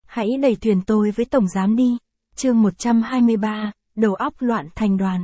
Hãy đẩy thuyền tôi với tổng giám đi. Chương 123, đầu óc loạn thành đoàn.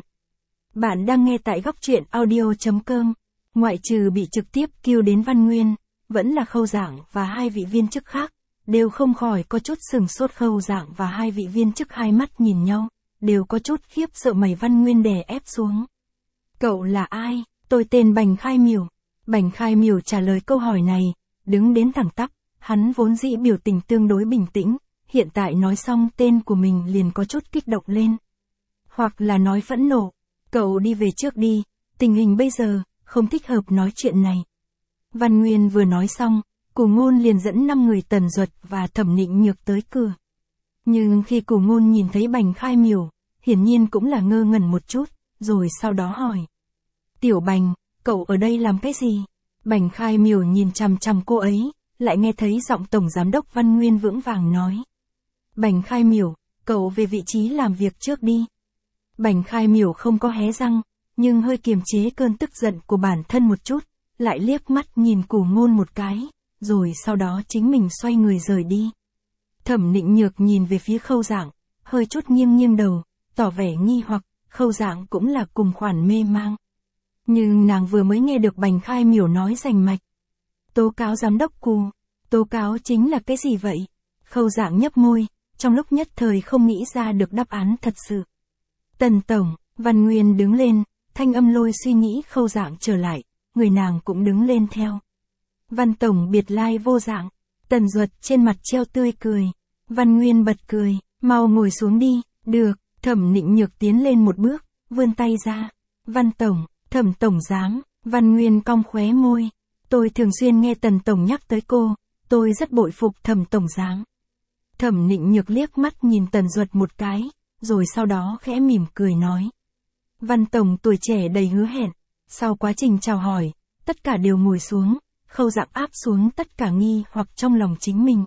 Bạn đang nghe tại góc truyện audio.com. Ngoại trừ bị trực tiếp kêu đến Văn Nguyên, vẫn là Khâu Giảng và hai vị viên chức khác, đều không khỏi có chút sừng sốt. Khâu Giảng và hai vị viên chức hai mắt nhìn nhau, đều có chút khiếp sợ. Mày Văn Nguyên đè ép xuống. Cậu là ai? Tôi tên Bành Khai Miểu. Bành Khai Miểu trả lời câu hỏi này, đứng đến thẳng tắp. Hắn vốn dĩ biểu tình tương đối bình tĩnh, hiện tại nói xong tên của mình liền có chút kích động lên. Hoặc là nói phẫn nộ. Cậu đi về trước đi, tình hình bây giờ, không thích hợp nói chuyện này. Văn Nguyên vừa nói xong, Cù Ngôn liền dẫn 5 người Tần Duật và Thẩm Nịnh Nhược tới cửa. Nhưng khi Cù Ngôn nhìn thấy Bành Khai Miểu, hiển nhiên cũng là ngơ ngẩn một chút, rồi sau đó hỏi. Tiểu Bành, cậu ở đây làm cái gì? Bành Khai Miểu nhìn chằm chằm cô ấy, lại nghe thấy giọng Tổng Giám đốc Văn Nguyên vững vàng nói. Bành Khai Miểu, cậu về vị trí làm việc trước đi. Bành Khai Miểu không có hé răng, nhưng hơi kiềm chế cơn tức giận của bản thân một chút, lại liếc mắt nhìn Cù Ngôn một cái, rồi sau đó chính mình xoay người rời đi. Thẩm Nịnh Nhược nhìn về phía Khâu Giảng, hơi chút nghiêng nghiêng đầu, tỏ vẻ nghi hoặc. Khâu Giảng cũng là cùng khoản mê mang. Nhưng nàng vừa mới nghe được Bành Khai Miểu nói rành mạch. Tố cáo giám đốc Cù, tố cáo chính là cái gì vậy? Khâu Giảng nhấp môi, trong lúc nhất thời không nghĩ ra được đáp án thật sự. Tần Tổng, Văn Nguyên đứng lên, thanh âm lôi suy nghĩ Khâu Giảng trở lại, người nàng cũng đứng lên theo. Văn Tổng biệt lai vô dạng, Tần Duật trên mặt treo tươi cười. Văn Nguyên bật cười, mau ngồi xuống đi. Được. Thẩm Nịnh Nhược tiến lên một bước, vươn tay ra. Văn Tổng, Thẩm Tổng Giám. Văn Nguyên cong khóe môi. Tôi thường xuyên nghe Tần Tổng nhắc tới cô, tôi rất bội phục Thẩm Tổng Giám. Thẩm Nịnh Nhược liếc mắt nhìn Tần Duật một cái, rồi sau đó khẽ mỉm cười nói. Văn Tổng tuổi trẻ đầy hứa hẹn. Sau quá trình chào hỏi, tất cả đều ngồi xuống, Khâu Giảng áp xuống tất cả nghi hoặc trong lòng chính mình.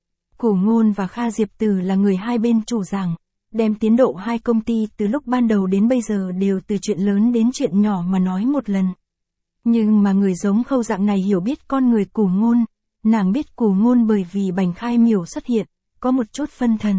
Cù Ngôn và Kha Diệp Từ là người hai bên chủ giảng, đem tiến độ hai công ty từ lúc ban đầu đến bây giờ đều từ chuyện lớn đến chuyện nhỏ mà nói một lần. Nhưng mà người giống Khâu Giảng này hiểu biết con người Cù Ngôn, nàng biết Cù Ngôn bởi vì Bành Khai Miểu xuất hiện, có một chút phân thần.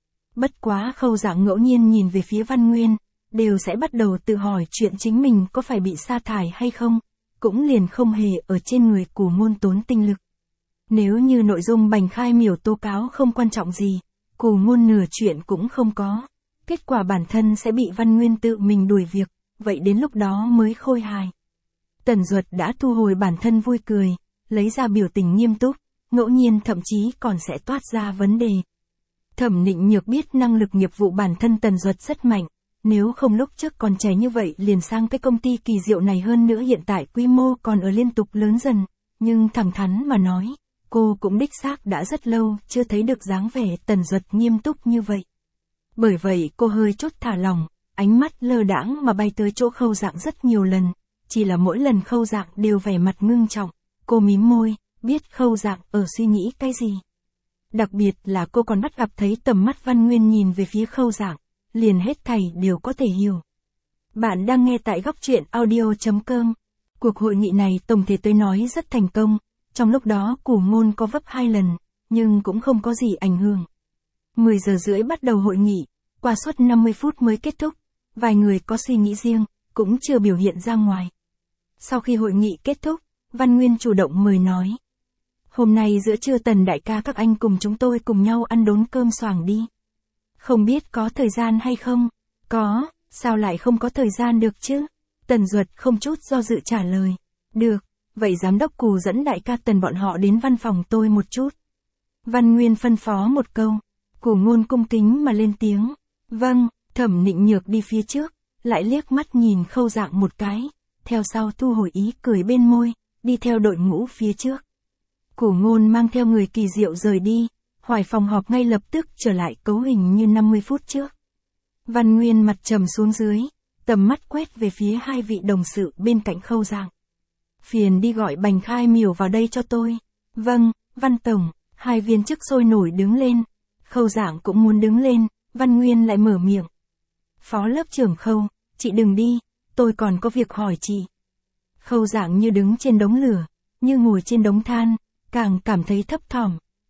Bất quá Khâu Giảng ngẫu nhiên nhìn về phía Văn Nguyên, đều sẽ bắt đầu tự hỏi chuyện chính mình có phải bị sa thải hay không, cũng liền không hề ở trên người Cù Ngôn tốn tinh lực. Nếu như nội dung Bành Khai Miểu tố cáo không quan trọng gì, Cù Ngôn nửa chuyện cũng không có, kết quả bản thân sẽ bị Văn Nguyên tự mình đuổi việc, vậy đến lúc đó mới khôi hài. Tần Duật đã thu hồi bản thân vui cười, lấy ra biểu tình nghiêm túc, ngẫu nhiên thậm chí còn sẽ toát ra vấn đề. Thẩm Nịnh Nhược biết năng lực nghiệp vụ bản thân Tần Duật rất mạnh, nếu không lúc trước còn trẻ như vậy liền sang cái công ty kỳ diệu này, hơn nữa hiện tại quy mô còn ở liên tục lớn dần, nhưng thẳng thắn mà nói, cô cũng đích xác đã rất lâu chưa thấy được dáng vẻ Tần Duật nghiêm túc như vậy. Bởi vậy cô hơi chút thả lỏng, ánh mắt lơ đãng mà bay tới chỗ Khâu Giảng rất nhiều lần, chỉ là mỗi lần Khâu Giảng đều vẻ mặt ngưng trọng, cô mím môi, biết Khâu Giảng ở suy nghĩ cái gì. Đặc biệt là cô còn bắt gặp thấy tầm mắt Văn Nguyên nhìn về phía Khâu Giảng, liền hết thảy đều có thể hiểu. Bạn đang nghe tại góc truyện audio.com. Cuộc hội nghị này tổng thể tôi nói rất thành công, trong lúc đó Cù Ngôn có vấp 2 lần, nhưng cũng không có gì ảnh hưởng. 10 giờ rưỡi bắt đầu hội nghị, qua suốt 50 phút mới kết thúc, vài người có suy nghĩ riêng, cũng chưa biểu hiện ra ngoài. Sau khi hội nghị kết thúc, Văn Nguyên chủ động mời nói. Hôm nay giữa trưa Tần đại ca các anh cùng chúng tôi cùng nhau ăn đốn cơm xoàng đi. Không biết có thời gian hay không? Có, sao lại không có thời gian được chứ? Tần Duật không chút do dự trả lời. Được, vậy giám đốc Cù dẫn đại ca Tần bọn họ đến văn phòng tôi một chút. Văn Nguyên phân phó một câu, Cù Ngôn cung kính mà lên tiếng. Vâng. Thẩm Nịnh Nhược đi phía trước, lại liếc mắt nhìn Khâu Giảng một cái, theo sau thu hồi ý cười bên môi, đi theo đội ngũ phía trước. Cù Ngôn mang theo người kỳ diệu rời đi, Hoài phòng họp ngay lập tức trở lại cấu hình như 50 phút trước. Văn Nguyên mặt trầm xuống dưới, tầm mắt quét về phía hai vị đồng sự bên cạnh Khâu Giảng. Phiền đi gọi Bành Khai Miểu vào đây cho tôi. Vâng, Văn Tổng. Hai viên chức sôi nổi đứng lên. Khâu Giảng cũng muốn đứng lên, Văn Nguyên lại mở miệng. Phó lớp trưởng Khâu, chị đừng đi, tôi còn có việc hỏi chị. Khâu Giảng như đứng trên đống lửa, như ngồi trên đống than, càng cảm thấy thấp thỏm.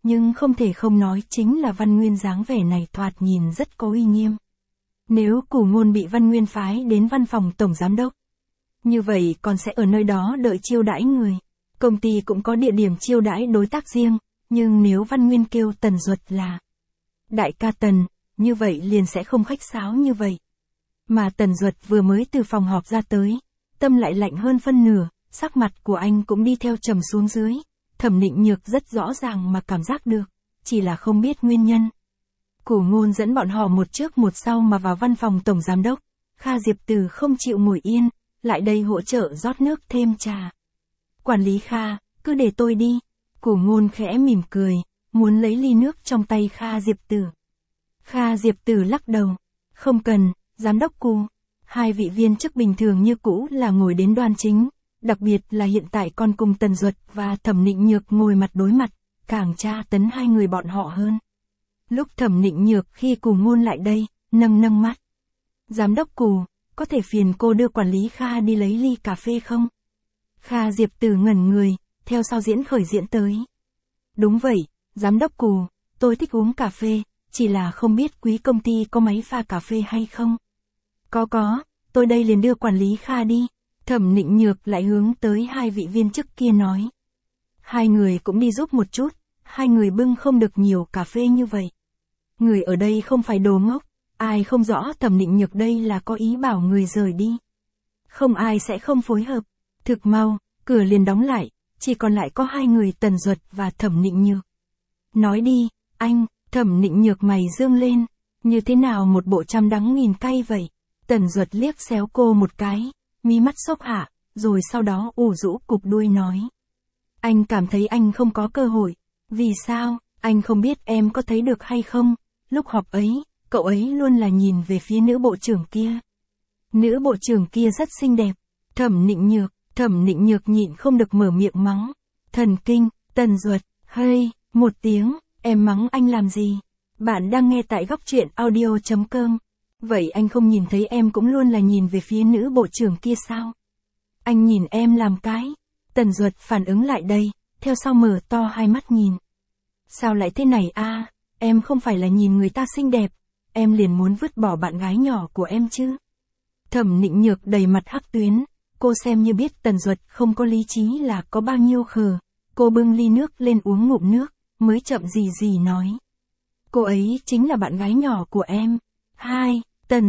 nhưng không thể không nói chính là Văn Nguyên dáng vẻ này thoạt nhìn rất có uy nghiêm. Nếu Củ Ngôn bị Văn Nguyên phái đến văn phòng tổng giám đốc, như vậy còn sẽ ở nơi đó đợi chiêu đãi người. Công ty cũng có địa điểm chiêu đãi đối tác riêng, nhưng nếu Văn Nguyên kêu Tần Duật là đại ca Tần, như vậy liền sẽ không khách sáo như vậy. Mà Tần Duật vừa mới từ phòng họp ra tới, tâm lại lạnh hơn phân nửa, sắc mặt của anh cũng đi theo trầm xuống dưới. Thẩm Nịnh Nhược rất rõ ràng mà cảm giác được, chỉ là không biết nguyên nhân. Củ Ngôn dẫn bọn họ một trước một sau mà vào văn phòng tổng giám đốc. Kha Diệp Từ không chịu ngồi yên, lại đây hỗ trợ rót nước thêm trà. Quản lý Kha, cứ để tôi đi. Củ Ngôn khẽ mỉm cười, muốn lấy ly nước trong tay Kha Diệp Từ. Kha Diệp Từ lắc đầu. Không cần, giám đốc Cù. Hai vị viên chức bình thường như cũ là ngồi đến đoan chính. Đặc biệt là hiện tại còn cùng Tần Duật và Thẩm Nịnh Nhược ngồi mặt đối mặt, càng tra tấn hai người bọn họ hơn. Lúc Thẩm Nịnh Nhược khi Cù Ngôn lại đây, nâng mắt. Giám đốc Cù, có thể phiền cô đưa quản lý Kha đi lấy ly cà phê không? Kha Diệp Từ ngẩn người, theo sau diễn khởi diễn tới. Đúng vậy, giám đốc Cù, tôi thích uống cà phê, chỉ là không biết quý công ty có máy pha cà phê hay không? Có, tôi đây liền đưa quản lý Kha đi. Thẩm Nịnh Nhược lại hướng tới hai vị viên chức kia nói. Hai người cũng đi giúp một chút, hai người bưng không được nhiều cà phê như vậy. Người ở đây không phải đồ ngốc, ai không rõ Thẩm Nịnh Nhược đây là có ý bảo người rời đi. Không ai sẽ không phối hợp. Thực mau, cửa liền đóng lại, chỉ còn lại có hai người Tần Duật và Thẩm Nịnh Nhược. Nói đi, anh, Thẩm Nịnh Nhược mày dương lên, như thế nào một bộ trăm đắng nghìn cay vậy? Tần Duật liếc xéo cô một cái, mí mắt xốc hạ, rồi sau đó ủ rũ cụp đuôi nói. Anh cảm thấy anh không có cơ hội. Vì sao, anh không biết em có thấy được hay không? Lúc họp ấy, cậu ấy luôn là nhìn về phía nữ bộ trưởng kia. Nữ bộ trưởng kia rất xinh đẹp. Thẩm Nịnh Nhược nhịn không được mở miệng mắng. Thần kinh, Tần Duật, hơi, một tiếng, em mắng anh làm gì? Bạn đang nghe tại góc truyện audio.com. Vậy anh không nhìn thấy em cũng luôn là nhìn về phía nữ bộ trưởng kia sao? Anh nhìn em làm cái. Tần Duật phản ứng lại đây, theo sau mở to hai mắt nhìn. Sao lại thế này a? Em không phải là nhìn người ta xinh đẹp, em liền muốn vứt bỏ bạn gái nhỏ của em chứ? Thẩm Nịnh Nhược đầy mặt hắc tuyến, cô xem như biết Tần Duật không có lý trí là có bao nhiêu khờ. Cô bưng ly nước lên uống ngụm nước, mới chậm gì nói. Cô ấy chính là bạn gái nhỏ của em. Hai,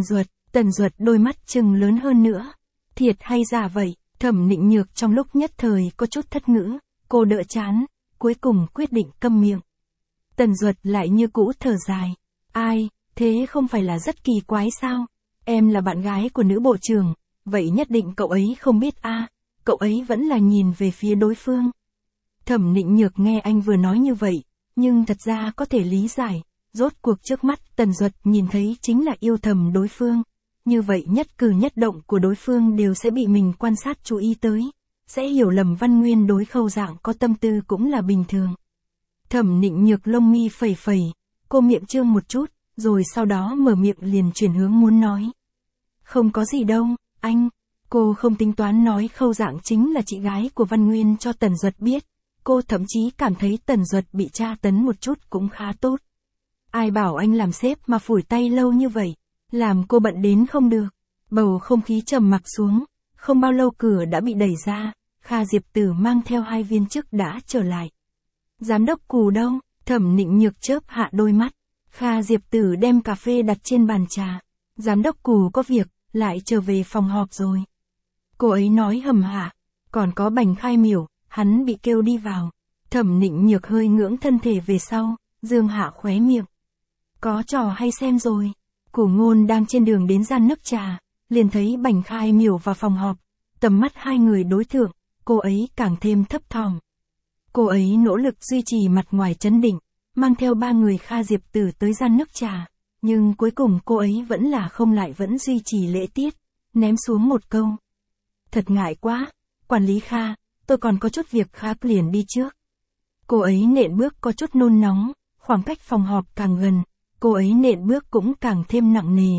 Tần Duật đôi mắt trừng lớn hơn nữa. Thiệt hay giả vậy? Thẩm Nịnh Nhược trong lúc nhất thời có chút thất ngữ, cô đỡ chán, cuối cùng quyết định câm miệng. Tần Duật lại như cũ thở dài. Ai, thế không phải là rất kỳ quái sao? Em là bạn gái của nữ bộ trưởng, vậy nhất định cậu ấy không biết a? Cậu ấy vẫn là nhìn về phía đối phương. Thẩm Nịnh Nhược nghe anh vừa nói như vậy, nhưng thật ra có thể lý giải. Rốt cuộc trước mắt Tần Duật nhìn thấy chính là yêu thầm đối phương. Như vậy nhất cử nhất động của đối phương đều sẽ bị mình quan sát chú ý tới. Sẽ hiểu lầm Văn Nguyên đối Khâu Dạng có tâm tư cũng là bình thường. Thẩm Nịnh Nhược lông mi phẩy, cô miệng trương một chút, rồi sau đó mở miệng liền chuyển hướng muốn nói. Không có gì đâu, anh. Cô không tính toán nói Khâu Dạng chính là chị gái của Văn Nguyên cho Tần Duật biết. Cô thậm chí cảm thấy Tần Duật bị tra tấn một chút cũng khá tốt. Ai bảo anh làm sếp mà phủi tay lâu như vậy, làm cô bận đến không được. Bầu không khí trầm mặc xuống, không bao lâu cửa đã bị đẩy ra, Kha Diệp Tử mang theo hai viên chức đã trở lại. Giám đốc Cù đâu? Thẩm Nịnh Nhược chớp hạ đôi mắt. Kha Diệp Tử đem cà phê đặt trên bàn trà. Giám đốc Cù có việc, lại trở về phòng họp rồi. Cô ấy nói hầm hả, còn có Bành Khai Miểu, hắn bị kêu đi vào. Thẩm Nịnh Nhược hơi ngưỡng thân thể về sau, dương hạ khóe miệng. Có trò hay xem rồi. Củ Ngôn đang trên đường đến gian nước trà, liền thấy Bành Khai Miểu vào phòng họp. Tầm mắt hai người đối thượng, cô ấy càng thêm thấp thỏm. Cô ấy nỗ lực duy trì mặt ngoài trấn định, mang theo ba người Kha Diệp Tử tới gian nước trà. Nhưng cuối cùng cô ấy vẫn là không lại vẫn duy trì lễ tiết, ném xuống một câu. Thật ngại quá, quản lý Kha, tôi còn có chút việc khác liền đi trước. Cô ấy nện bước có chút nôn nóng, khoảng cách phòng họp càng gần, cô ấy nện bước cũng càng thêm nặng nề.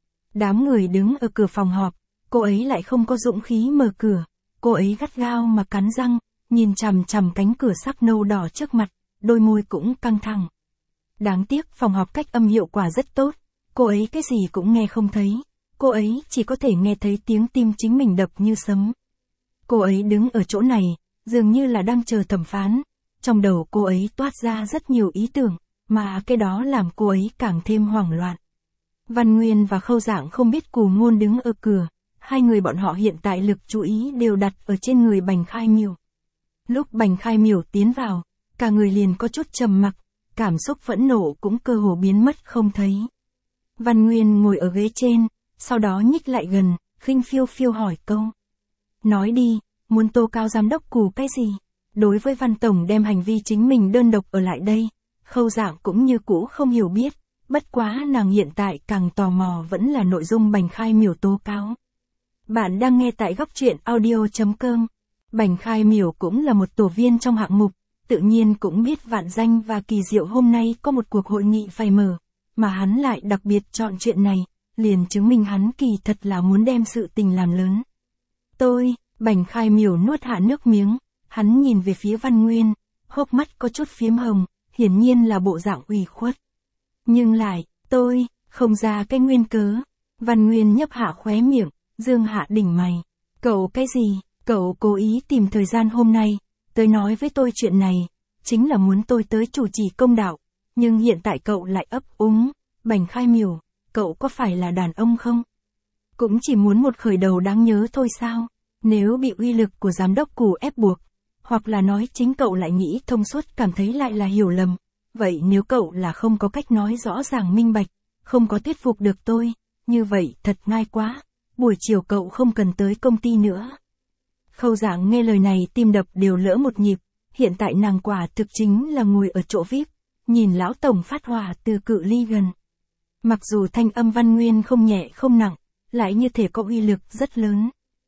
Đám người đứng ở cửa phòng họp, cô ấy lại không có dũng khí mở cửa, cô ấy gắt gao mà cắn răng, nhìn chằm chằm cánh cửa sắc nâu đỏ trước mặt, đôi môi cũng căng thẳng. Đáng tiếc phòng họp cách âm hiệu quả rất tốt, cô ấy cái gì cũng nghe không thấy, cô ấy chỉ có thể nghe thấy tiếng tim chính mình đập như sấm. Cô ấy đứng ở chỗ này, dường như là đang chờ thẩm phán, trong đầu cô ấy toát ra rất nhiều ý tưởng, mà cái đó làm cô ấy càng thêm hoảng loạn. Văn Nguyên và Khâu Dạng không biết Cù Ngôn đứng ở cửa, hai người bọn họ hiện tại lực chú ý đều đặt ở trên người Bành Khai Miểu. Lúc Bành Khai Miểu tiến vào, cả người liền có chút trầm mặc, cảm xúc phẫn nộ cũng cơ hồ biến mất không thấy. Văn Nguyên ngồi ở ghế trên, sau đó nhích lại gần, khinh phiêu phiêu hỏi câu. Nói đi, muốn tố cáo giám đốc Cù cái gì? Đối với Văn Tổng đem hành vi chính mình đơn độc ở lại đây, Khâu Dạng cũng như cũ không hiểu biết, bất quá nàng hiện tại càng tò mò vẫn là nội dung Bành Khai Miểu tố cáo. Bạn đang nghe tại góc truyện audio.com. Bành Khai Miểu cũng là một tổ viên trong hạng mục, tự nhiên cũng biết Vạn Danh và Kỳ Diệu hôm nay có một cuộc hội nghị phải mở, mà hắn lại đặc biệt chọn chuyện này, liền chứng minh hắn kỳ thật là muốn đem sự tình làm lớn. Bành Khai Miểu nuốt hạ nước miếng, hắn nhìn về phía Văn Nguyên, hốc mắt có chút phiếm hồng, hiển nhiên là bộ dạng ủy khuất. Nhưng lại, không ra cái nguyên cớ. Văn Nguyên nhấp hạ khóe miệng, dương hạ đỉnh mày. Cậu cái gì? Cậu cố ý tìm thời gian hôm nay, tới nói với tôi chuyện này, chính là muốn tôi tới chủ trì công đạo, nhưng hiện tại cậu lại ấp úng. Bành Khai Miểu, cậu có phải là đàn ông không? Cũng chỉ muốn một khởi đầu đáng nhớ thôi sao? Nếu bị uy lực của giám đốc Cù ép buộc, hoặc là nói chính cậu lại nghĩ thông suốt cảm thấy lại là hiểu lầm, vậy nếu cậu là không có cách nói rõ ràng minh bạch, không có thuyết phục được tôi, như vậy thật ngay quá, buổi chiều cậu không cần tới công ty nữa. Khâu Dạng nghe lời này tim đập đều lỡ một nhịp, hiện tại nàng quả thực chính là ngồi ở chỗ VIP, nhìn lão tổng phát hỏa từ cự ly gần. Mặc dù thanh âm Văn Nguyên không nhẹ không nặng, lại như thể có uy lực rất lớn.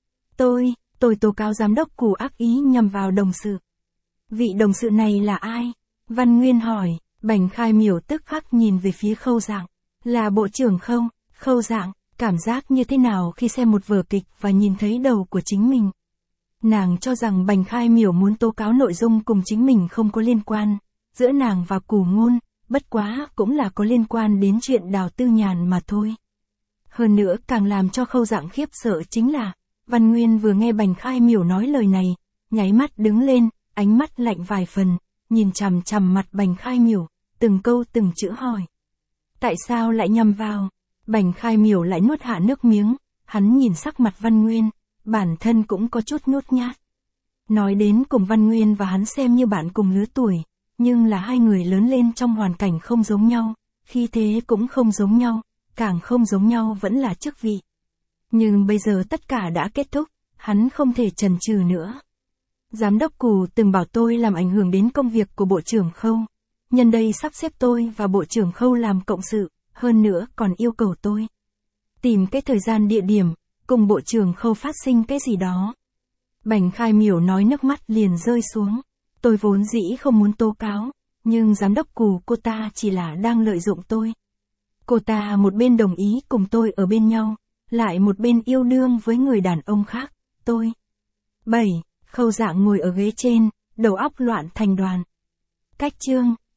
Tôi tố cáo giám đốc Cù ác ý nhằm vào đồng sự. Vị đồng sự này là ai? Văn Nguyên hỏi. Bành Khai Miểu tức khắc nhìn về phía Khâu Dạng. Là bộ trưởng không? Khâu Dạng, cảm giác như thế nào khi xem một vở kịch và nhìn thấy đầu của chính mình? Nàng cho rằng Bành Khai Miểu muốn tố cáo nội dung cùng chính mình không có liên quan, giữa nàng và Cù Ngôn, bất quá cũng là có liên quan đến chuyện Đào Tư Nhàn mà thôi. Hơn nữa càng làm cho Khâu Dạng khiếp sợ chính là, Văn Nguyên vừa nghe Bành Khai Miểu nói lời này, nháy mắt đứng lên, ánh mắt lạnh vài phần, nhìn chằm chằm mặt Bành Khai Miểu, từng câu từng chữ hỏi. Tại sao lại nhằm vào? Bành Khai Miểu lại nuốt hạ nước miếng, hắn nhìn sắc mặt Văn Nguyên, bản thân cũng có chút nhút nhát. Nói đến cùng Văn Nguyên và hắn xem như bạn cùng lứa tuổi, nhưng là hai người lớn lên trong hoàn cảnh không giống nhau, khí thế cũng không giống nhau, càng không giống nhau vẫn là chức vị. Nhưng bây giờ tất cả đã kết thúc, hắn không thể chần chừ nữa. Giám đốc Cù từng bảo tôi làm ảnh hưởng đến công việc của Bộ trưởng Khâu. Nhân đây sắp xếp tôi và Bộ trưởng Khâu làm cộng sự, hơn nữa còn yêu cầu tôi tìm cái thời gian địa điểm, cùng Bộ trưởng Khâu phát sinh cái gì đó. Bành Khai Miểu nói nước mắt liền rơi xuống. Tôi vốn dĩ không muốn tố cáo, nhưng giám đốc Cù cô ta chỉ là đang lợi dụng tôi. Cô ta một bên đồng ý cùng tôi ở bên nhau, lại một bên yêu đương với người đàn ông khác, tôi. 7. Khâu Dạng ngồi ở ghế trên, đầu óc loạn thành đoàn. Cách chương